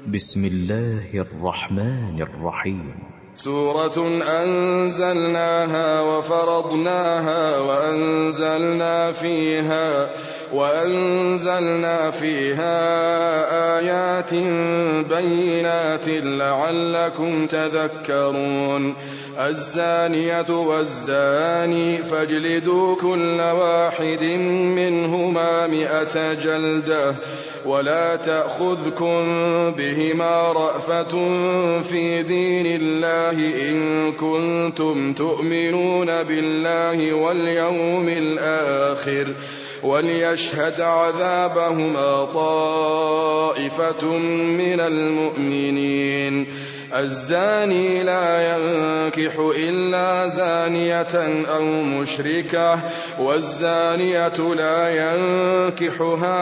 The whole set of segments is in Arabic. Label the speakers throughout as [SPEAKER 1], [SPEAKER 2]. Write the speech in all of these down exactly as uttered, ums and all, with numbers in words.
[SPEAKER 1] بسم الله الرحمن الرحيم.
[SPEAKER 2] سورة أنزلناها وفرضناها وأنزلنا فيها وأنزلنا فيها آيات بينات لعلكم تذكرون. الزانية والزاني فاجلدوا كل واحد منهما مئة جلدة ولا تأخذكم بهما رأفة في دين الله إن كنتم تؤمنون بالله واليوم الآخر وليشهد عذابهما طائفة من المؤمنين. الزاني لا ينكح إلا زانية أو مشركة والزانية لا ينكحها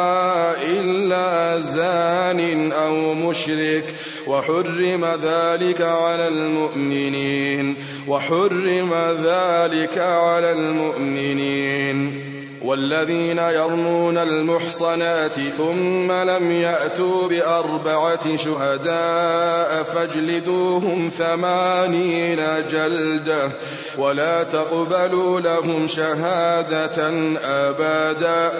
[SPEAKER 2] إلا زان أو مشرك وحرم ذلك على المؤمنين وحرم ذلك على المؤمنين. والذين يرمون المحصنات ثم لم يأتوا بأربعة شهداء فاجلدوهم ثمانين جلدة ولا تقبلوا لهم شهادة أبدا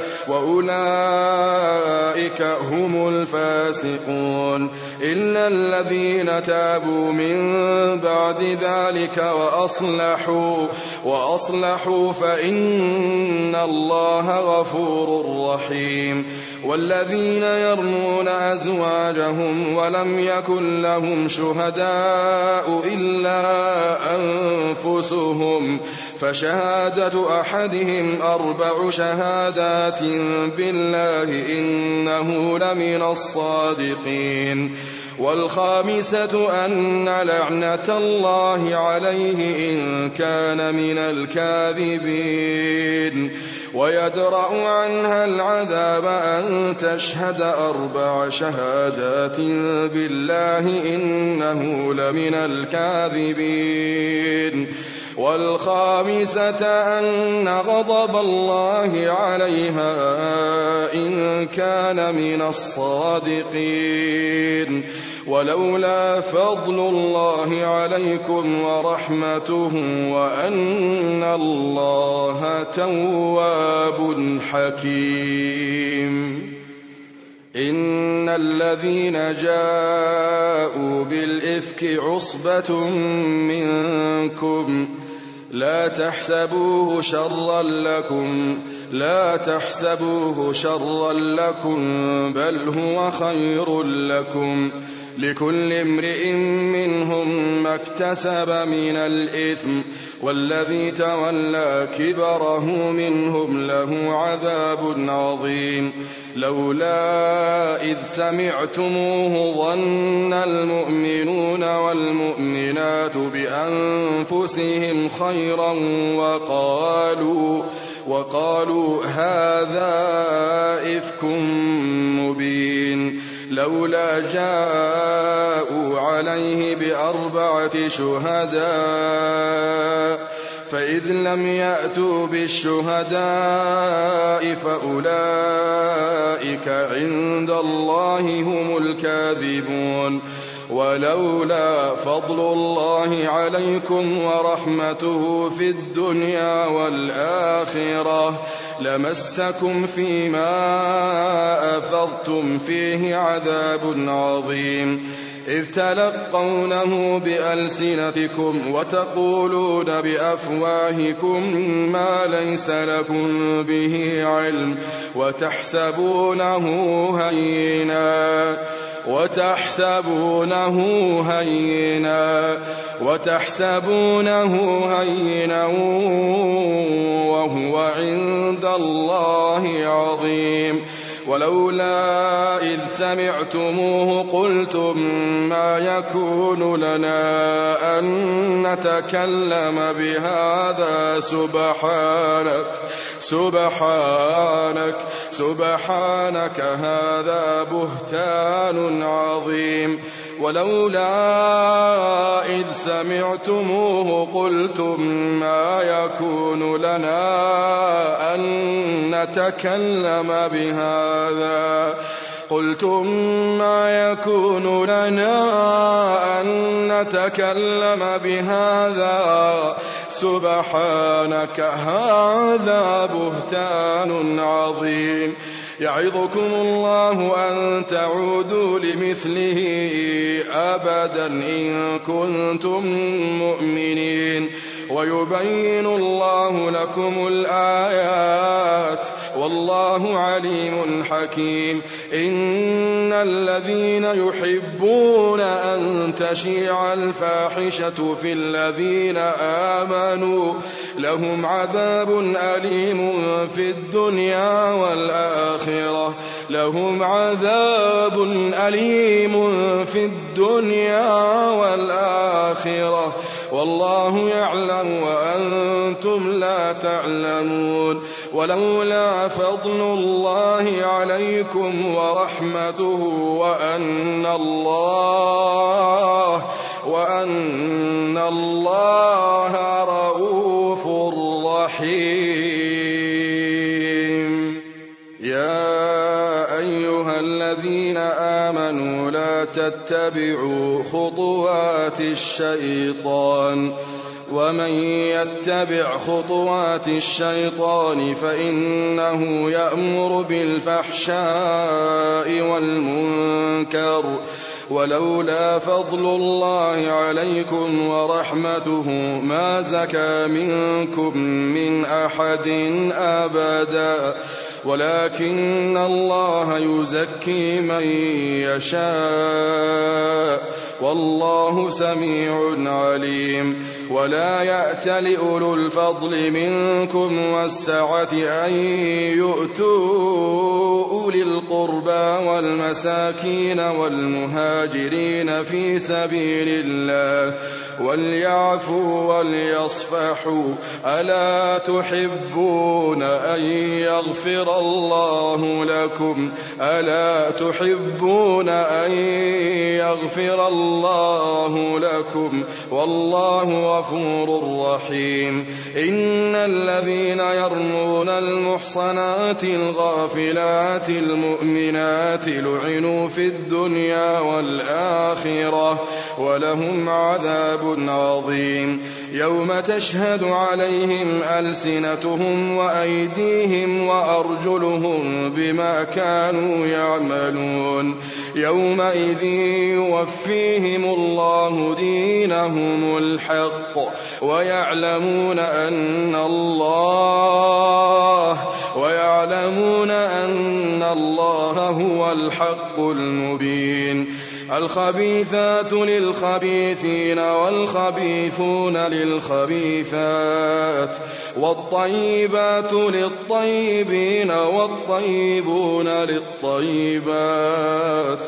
[SPEAKER 2] وأولئك هم الفاسقون إلا الذين تابوا من بعد ذلك وأصلحوا وأصلحوا فإن الله غفور رحيم. والذين يرمون أزواجهم ولم يكن لهم شهداء إلا أنفسهم فشهادة أحدهم أربع شهادات بالله إنه لمن الصادقين. والخامسة أن لعنة الله عليه إن كان من الكاذبين. ويدرأ عنها العذاب أن تشهد أربع شهادات بالله إنه لمن الكاذبين. والخامسة أن غضب الله عليها إن كان من الصادقين. ولولا فضل الله عليكم ورحمته وأن الله تواب حكيم. إن الذين جاءوا بالإفك عصبة منكم لا تحسبوه شرا لكم لا تحسبوه شرا لكم بل هو خير لكم لكل امرئ منهم ما اكتسب من الإثم والذي تولى كبره منهم له عذاب عظيم. لولا إذ سمعتموه ظن المؤمنون والمؤمنات بأنفسهم خيرا وقالوا وقالوا هذا إفك مبين. لولا جاءوا عليه بأربعة شهداء فإذ لم يأتوا بالشهداء فأولئك عند الله هم الكاذبون. ولولا فضل الله عليكم ورحمته في الدنيا والآخرة لمسكم فيما أفضتم فيه عذاب عظيم. إذ تلقونه بألسنتكم وتقولون بأفواهكم ما ليس لكم به علم وتحسبونه هينا وتحسبونه هينا وتحسبونه هينا وهو عند الله عظيم. ولولا إذ سمعتموه قلتم ما يكون لنا أن نتكلم بهذا سبحانك سبحانك سبحانك هذا بهتان عظيم. ولولا إذ سمعتموه قلتم ما يكون لنا أن نتكلم بهذا قلتم ما يكون لنا أن نتكلم بهذا سبحانك هذا بهتان عظيم يعظكم الله أن تعودوا لمثله أبدا إن كنتم مؤمنين ويبين الله لكم الآيات والله عليم حكيم إن الذين يحبون أن تشيع الفاحشة في الذين آمنوا لهم عذاب أليم في الدنيا والآخرة لهم عذاب أليم في الدنيا والآخرة والله يعلم وأنتم لا تعلمون ولولا فضل الله عليكم ورحمته وأن الله وأن الله رؤوف رحيم يا أيها الذين آمنوا لا تتبعوا خطوات الشيطان ومن يتبع خطوات الشيطان فإنه يأمر بالفحشاء والمنكر ولولا فضل الله عليكم ورحمته ما زكى منكم من أحد أبدا ولكن الله يزكي من يشاء والله سميع عليم ولا يأتل أولو الفضل منكم والسعة أن يؤتوا أولي القربى والمساكين والمهاجرين في سبيل الله وليعفوا وليصفحوا ألا تحبون أن يغفر الله لكم ألا تحبون أن يغفر الله لكم والله غفور رحيم إن الذين يرمون المحصنات الغافلات المؤمنات لعنوا في الدنيا والآخرة ولهم عذاب عظيم يوم تشهد عليهم ألسنتهم وأيديهم وأرجلهم بما كانوا يعملون يومئذ يوفيهم الله دينهم الحق ويعلمون أن الله ويعلمون أن الله هو الحق المبين الخبيثات للخبيثين والخبيثون للخبيثات والطيبات للطيبين والطيبون للطيبات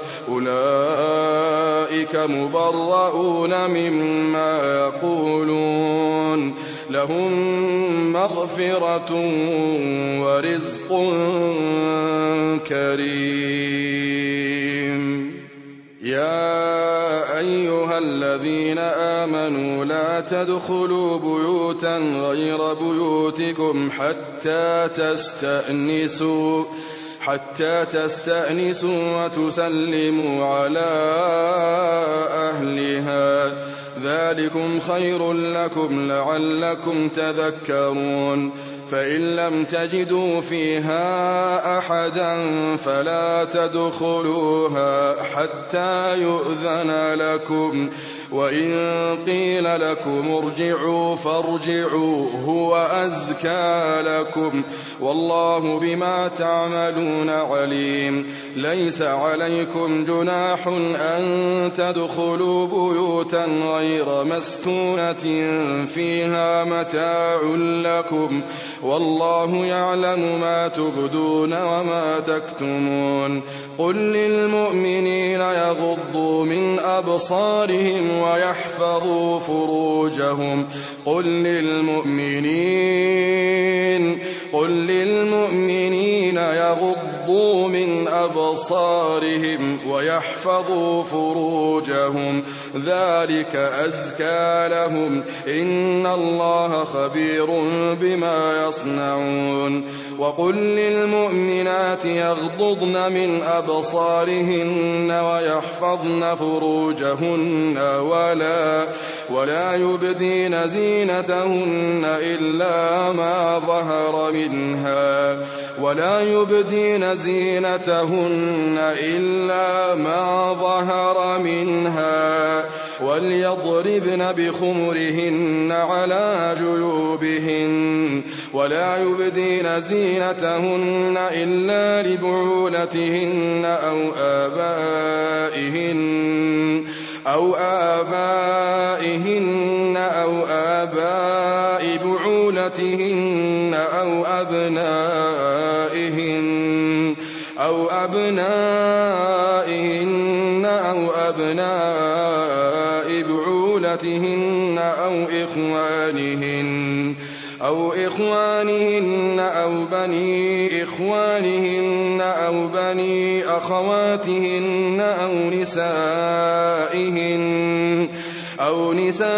[SPEAKER 2] أولئك مبرؤون مما يقولون لهم مغفرة ورزق كريم يا أيها الذين آمنوا لا تدخلوا بيوتا غير بيوتكم حتى تستأنسوا حتى تستأنسوا وتسلموا على أهلها ذلكم خير لكم لعلكم تذكرون فإن لم تجدوا فيها أحدا فلا تدخلوها حتى يؤذن لكم وإن قيل لكم ارجعوا فارجعوا هو أزكى لكم والله بما تعملون عليم ليس عليكم جناح أن تدخلوا بيوتا غير مسكونة فيها متاع لكم والله يعلم ما تبدون وما تكتمون قل للمؤمنين يغضوا من أبصارهم ويحفظوا فروجهم قل للمؤمنين قل للمؤمنين يغضوا يغضوا من أبصارهم ويحفظوا فروجهم ذلك أزكى لهم إن الله خبير بما يصنعون وقل للمؤمنات يغضضن من أبصارهن ويحفظن فروجهن ولا ولا يبدين زينتهن إلا ما ظهر منها ولا يبدين زينتهن إلا ما ظهر منها وليضربن بخمرهن على جيوبهن ولا يبدين زينتهن إلا لبعولتهن أو آبائهن أو آبائهن أو آباء بعولتهن أو أبنائهن أو أبنائهن أو أبناء بعولتهن أو إخوانهن أو إخوانهن أو بني إخوانهن أو بني أخواتهن أو نسائهن أو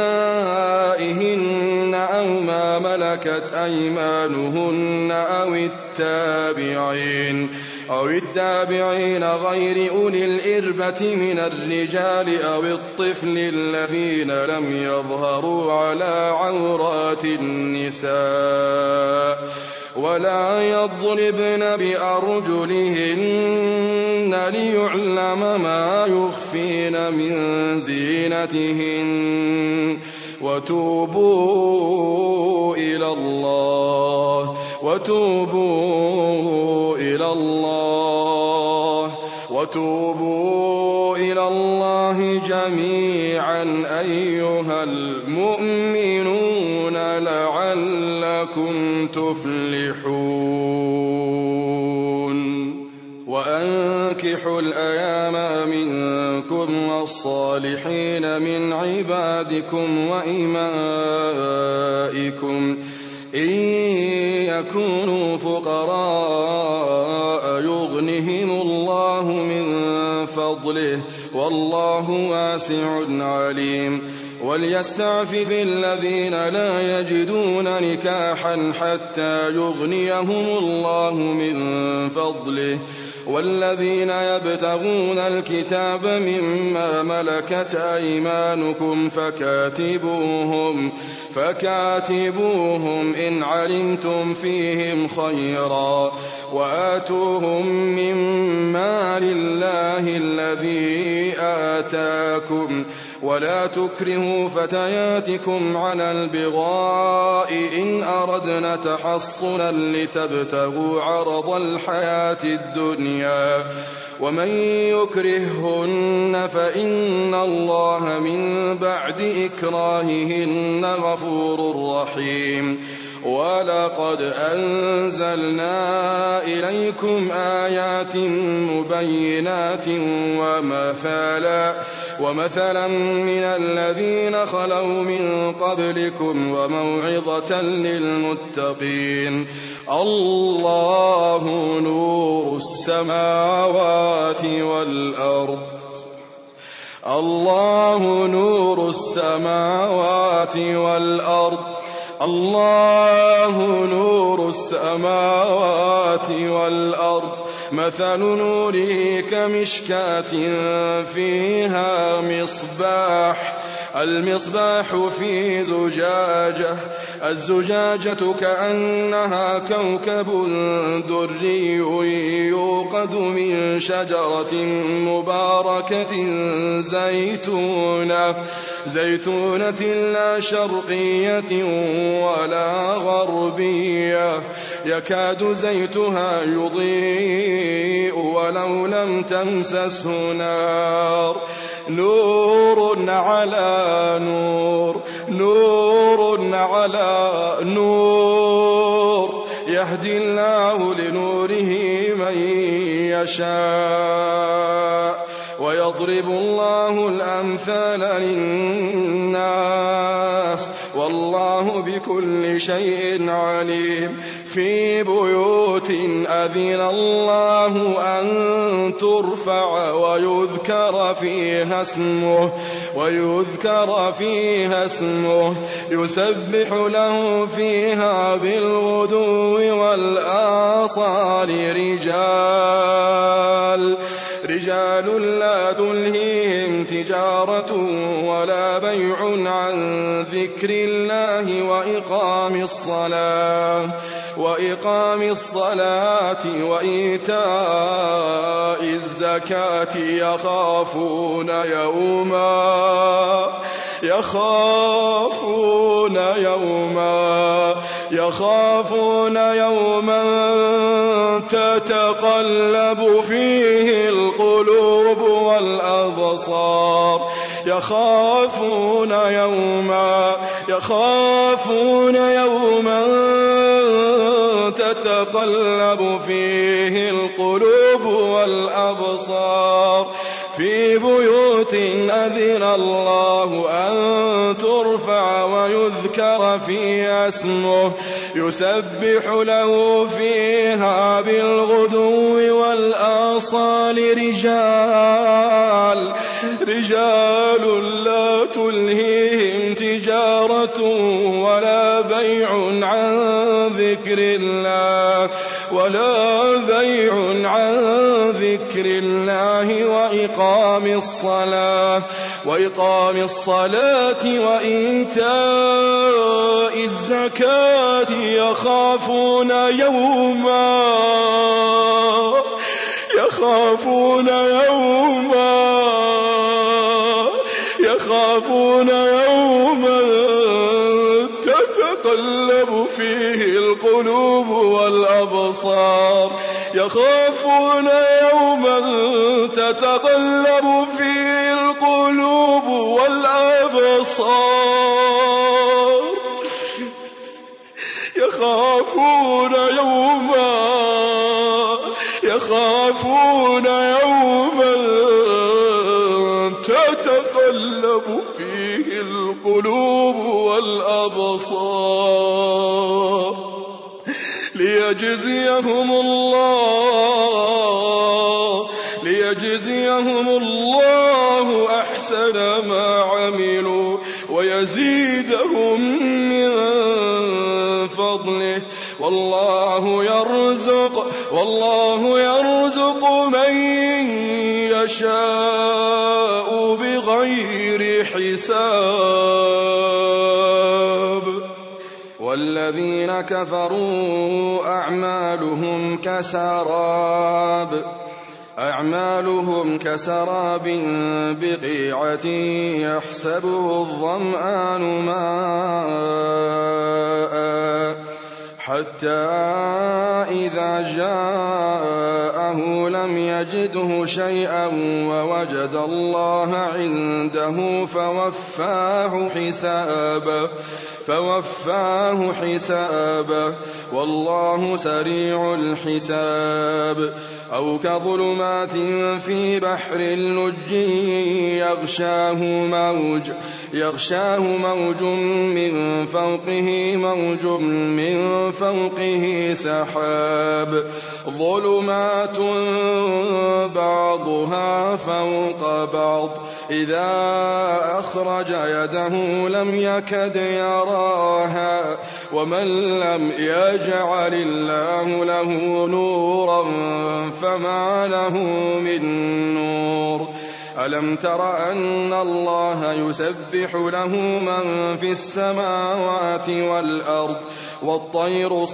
[SPEAKER 2] نسائهن أو ما ملكت أيمانهن أو التابعين أو التابعين غير أولي الإربة من الرجال أو الطفل الذين لم يظهروا على عورات النساء ولا يضربن بأرجلهن ليعلم ما يخفين من زينتهن وتوبوا إلى الله وتوبوا إلى الله وتوبوا إلى الله جميعا أيها المؤمنون لعلكم تفلحون وأنكحوا الأيام منكم والصالحين من عبادكم وإمائكم إن يكونوا فقراء يغنهم الله من فضله والله واسع عليم وليستعفف الذين لا يجدون نكاحا حتى يغنيهم الله من فضله والذين يبتغون الكتاب مما ملكت أيمانكم فكاتبوهم فكاتبوهم إن علمتم فيهم خيرا وآتوهم مما لله الذي آتاكم ولا تكرهوا فتياتكم على البغاء إن أردنا تحصنا لتبتغوا عرض الحياة الدنيا ومن يكرههن فإن الله من بعد إكراههن غفور رحيم ولقد أنزلنا إليكم آيات مبينات ومثالا ومثلا من الذين خلوا من قبلكم وموعظة للمتقين الله نور السماوات والأرض الله نور السماوات والأرض الله نور السماوات والأرض مثل نوره كمشكاة فيها مصباح المصباح في زجاجة الزجاجة كأنها كوكب دري يوقد من شجرة مباركة زيتونة زيتونة لا شرقية ولا غربية يكاد زيتها يضيء ولو لم تمسسه نار نور على نور نور على نور يهدي الله لنوره من يشاء ويضرب الله الأمثال للناس والله بكل شيء عليم في بيوت أذن الله أن ترفع ويذكر فيها اسمه ويذكر فيها اسمه يسبح له فيها بالغدو والآصال رجال رجال لا تلهيهم تجارة ولا بيع عن ذكر الله وإقام الصلاة وإقام الصلاة وإيتاء الزكاة يخافون يوما يخافون يوما يخافون يوما تتقلب فيه القلوب والأبصار يخافون يوما يخافون يوما تتقلب فيه القلوب والأبصار في بيوت أذن الله أن ترفع ويذكر فيها اسمه يسبح له فيها بالغدو والآصال رجال رجال لا تلهيهم تجارة ولا بيع عن ذكر الله ولا بيع عن ذكر الله وإقام الصلاة وإقام الصلاة وإيتاء الزكاة يخافون يوما يخافون يوما يخافون يوما تتقلب فيه القلوب والأبصار يخافون يوما تتقلب فيه القلوب والأبصار يخافون يوما يخافون يوما تتقلب فيه القلوب والأبصار ليجزيهم الله ليجزيهم الله أحسن ما عملوا ويزيدهم من فضله والله يرزق والله يرزق من يشاء بغير حساب والذين كفروا أعمالهم كسراب أعمالهم كسراب بقيعة يحسبه الظمآن ماء حتى إذا جاءه لم يجده شيئا ووجد الله عنده فوفاه حسابه فوفاه حسابه والله سريع الحساب أو كظلمات في بحر اللج يغشاه موج يغشاه موج من فوقه موج من فوقه سحاب ظلمات بعضها فوق بعض إذا أخرج يده لم يكد يراها ومن لم يجعل الله له نورا فما له من نور ألم تر أن الله يسبح له من في السماوات والأرض والطير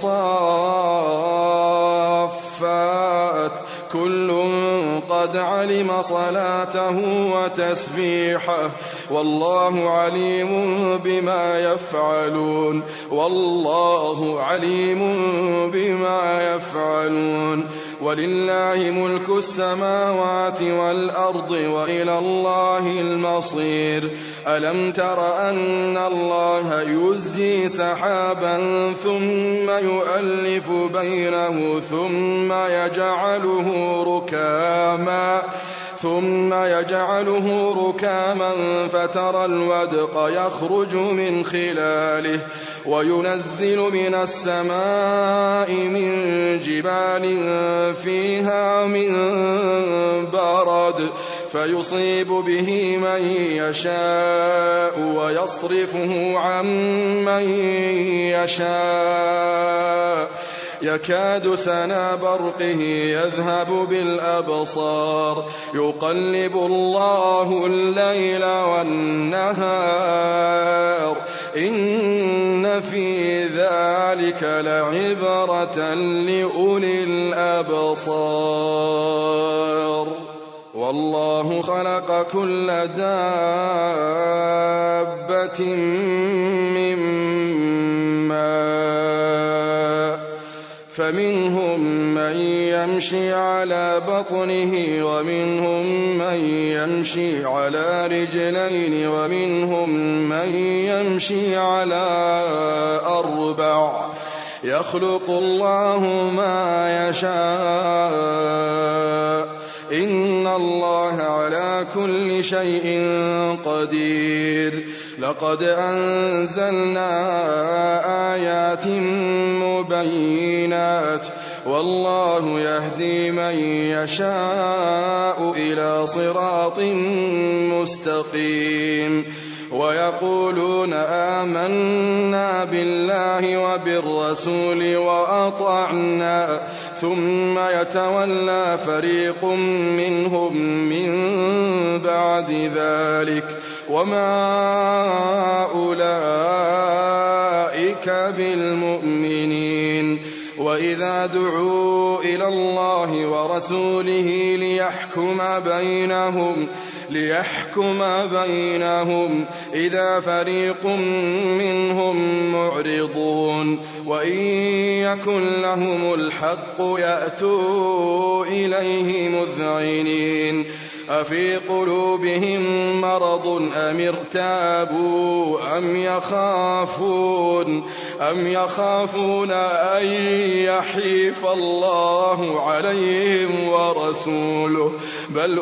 [SPEAKER 2] صافات كل قد علم صلاته وتسبيحه والله عليم بما يفعلون والله عليم بما يفعلون ولله ملك السماوات والأرض وإلى الله المصير ألم تر أن الله يزجي سحابا ثم يؤلف بينه ثم يجعله ركاما ثم يجعله ركاما فترى الودق يخرج من خلاله وينزل من السماء من جبال فيها من برد فيصيب به من يشاء ويصرفه عن من يشاء يكاد سنا برقه يذهب بالأبصار يقلب الله الليل والنهار إن في ذلك لعبرة لأولي الأبصار والله خلق كل دابة من ماء فمنهم من يمشي على بطنه ومنهم من يمشي على رجلين ومنهم من يمشي على أربع يخلق الله ما يشاء إن الله على كل شيء قدير لقد أنزلنا آيات مبينات والله يهدي من يشاء إلى صراط مستقيم ويقولون آمنا بالله وبالرسول وأطعنا ثم يتولى فريق منهم من بعد ذلك وما أولئك بالمؤمنين وإذا دعوا إلى الله ورسوله ليحكم بينهم ليحكم بينهم إذا فريق منهم معرضون وإن يكن لهم الحق يأتوا إليه مذعنين أفي قلوبهم مرض أم ارتابوا أم يخافون أم يخافون أن يحيف الله عليهم ورسوله بل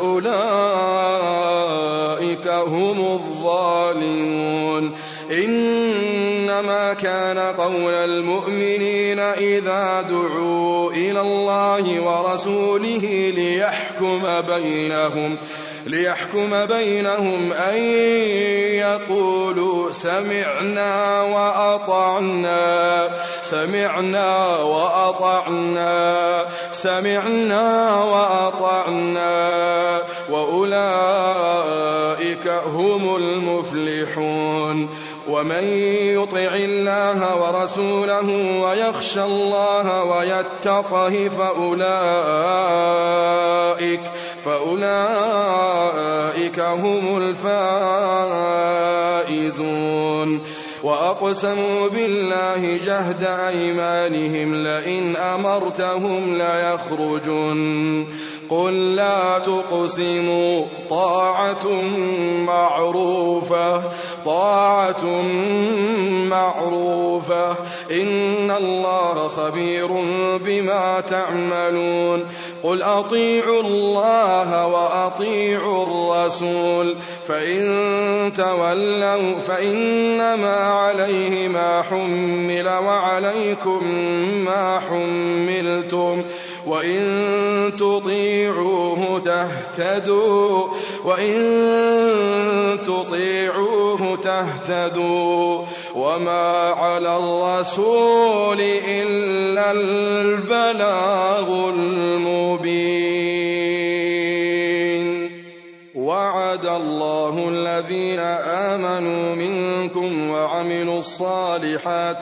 [SPEAKER 2] أولئك هم الظالمون إنما كان قول المؤمنين إذا دعوا إلى الله ورسوله ليحكم بينهم ليحكم بينهم أن يقولوا سمعنا وأطعنا سمعنا وأطعنا سمعنا وأطعنا وأولئك هم المفلحون ومن يطع الله ورسوله ويخشى الله ويتقه فأولئك فأولئك هم الفائزون وأقسموا بالله جهد أيمانهم لئن أمرتهم ليخرجن قل لا تقسموا طاعة معروفة طاعة معروفة إن الله خبير بما تعملون قل أطيعوا الله وأطيعوا الرسول فإن تولوا فإنما عليه ما حمل وعليكم ما حملتم وإن تطيعوه تهتدوا وإن تطيعوه تهتدوا وما على الرسول إلا البلاغ المبين وعد الله الذين آمنوا منكم وعملوا الصالحات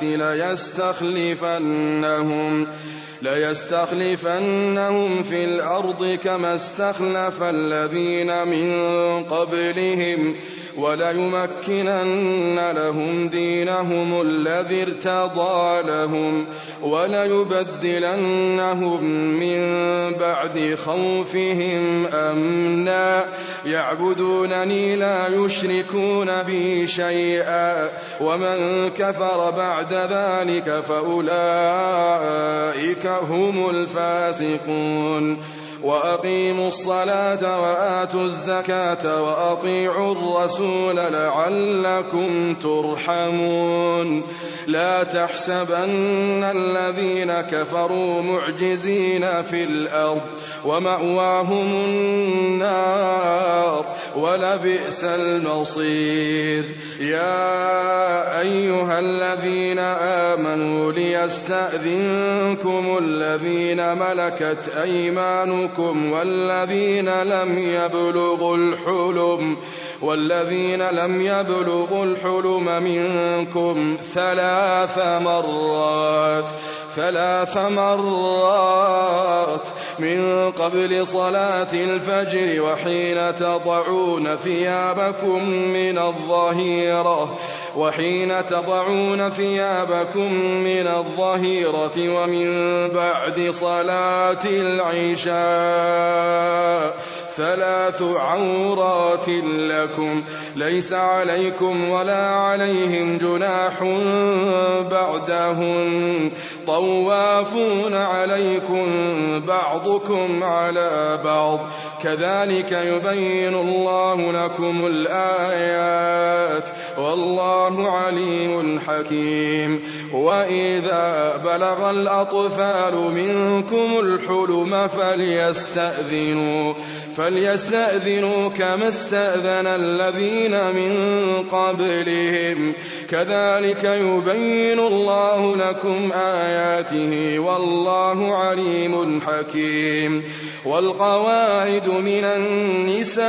[SPEAKER 2] ليستخلفنهم ليستخلفنهم في الأرض كما استخلف الذين من قبلهم وليمكنن لهم دينهم الذي ارتضى لهم وليبدلنهم من بعد خوفهم أمنا يعبدونني لا يشركون بي شيئا ومن كفر بعد ذلك فأولئك هم الفاسقون وأقيموا الصلاة وآتوا الزكاة وأطيعوا الرسول لعلكم ترحمون لا تحسبن الذين كفروا معجزين في الأرض ومأواهم النار ولبئس المصير يا أيها الذين آمنوا ليستأذنكم الذين ملكت أيمانكم والذين لم يبلغوا الحلم والذين لم يبلغوا الحلم منكم ثلاث مرات ثلاث مرات من قبل صلاة الفجر وحين تضعون ثيابكم من الظهيرة وحين تضعون ثيابكم من الظهيرة ومن بعد صلاة العشاء ثلاث عورات لكم ليس عليكم ولا عليهم جناح بعدهن طوافون عليكم بعضكم على بعض كذلك يبين الله لكم الآيات والله عليم حكيم وإذا بلغ الأطفال منكم الحلم فليستأذنوا فليستأذنوا كما استأذن الذين من قبلهم كذلك يبين الله لكم آياته والله عليم حكيم والقواعد من النساء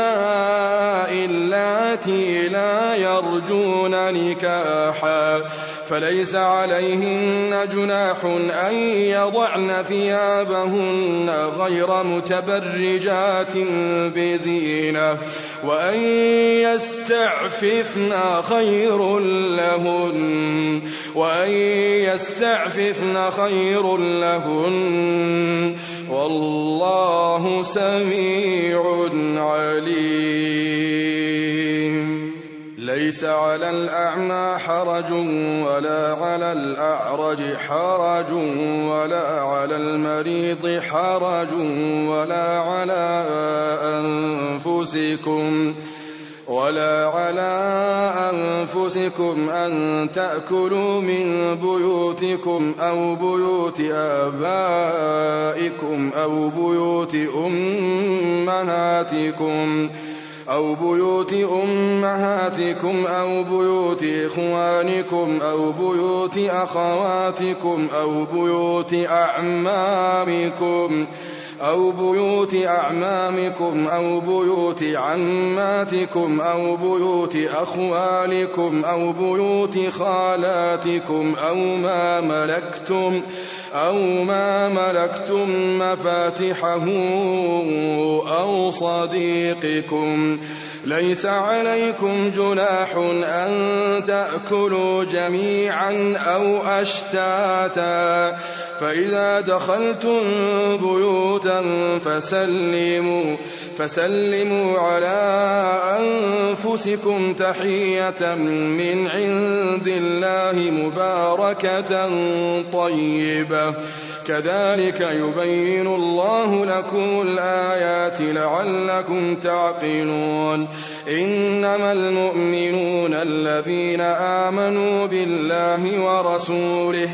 [SPEAKER 2] اللاتي لا يرجون نكاحا فليس عليهن جناح أن يضعن ثيابهن غير متبرجات بزينة وأن يستعففن خير لهن وأن يستعففن خير لهن والله سميع عليم ليس على الأعمى حرج ولا على الأعرج حرج ولا على المريض حرج ولا على أنفسكم ولا على أنفسكم أن تأكلوا من بيوتكم أو بيوت آبائكم أو بيوت أمهاتكم أو بيوت أمهاتكم أو بيوت إخوانكم أو بيوت أخواتكم أو بيوت أعمامكم أو بيوت أعمامكم أو بيوت عماتكم أو بيوت أخوالكم أو بيوت خالاتكم أو ما ملكتم أو ما ملكتم مفاتحه أو صديقكم ليس عليكم جناح أن تأكلوا جميعا أو أشتاتا فإذا دخلتم بيوتا فسلموا فسلموا على أنفسكم تحية من عند الله مباركة طيبة كذلك يبين الله لكم الآيات لعلكم تعقلون إنما المؤمنون الذين آمنوا بالله ورسوله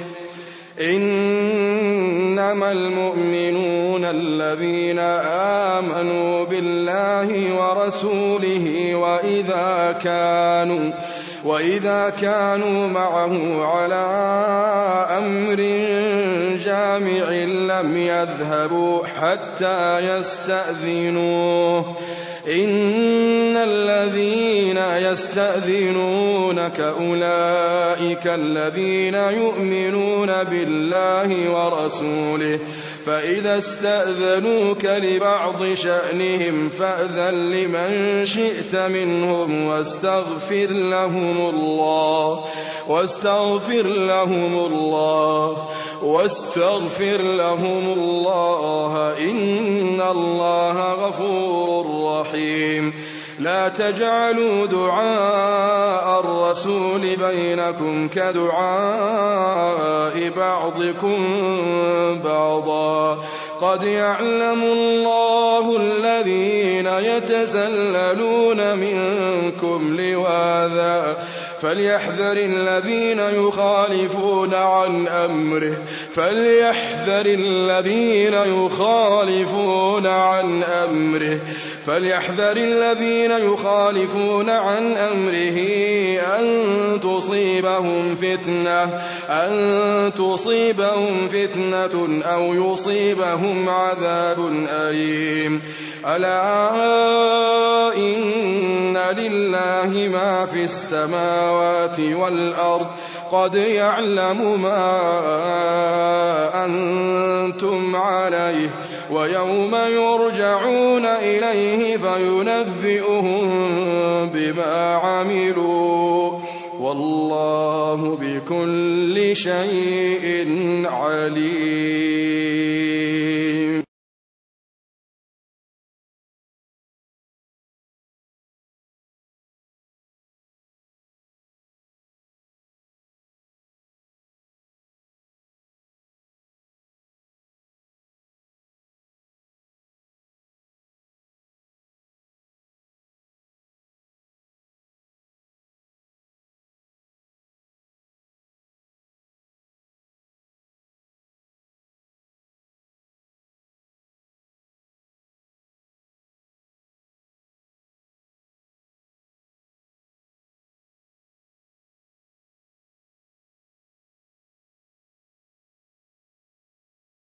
[SPEAKER 2] إنما المؤمنون الذين آمنوا بالله ورسوله وإذا كانوا وإذا كانوا معه على أمر جامع لم يذهبوا حتى يستأذنوه إن الذين يستأذنونك أولئك الذين يؤمنون بالله ورسوله فإذا استأذنوك لبعض شأنهم فأذن لمن شئت منهم واستغفر لهم الله واستغفر لهم الله واستغفر لهم الله إن الله غفور رحيم لا تجعلوا دعاء الرسول بينكم كدعاء بعضكم بعضا قد يعلم الله الذين يتسللون منكم لواذا فليحذر الذين يخالفون عن أمره فليحذر الذين يخالفون عن أمره فليحذر الذين يخالفون عن أمره أن تصيبهم فتنة أن تصيبهم فتنة أو يصيبهم عذاب أليم. ألا إن لله ما في السماوات والأرض قد يعلم ما أنتم عليه ويوم يرجعون إليه فينبئهم بما عملوا والله بكل شيء عليم.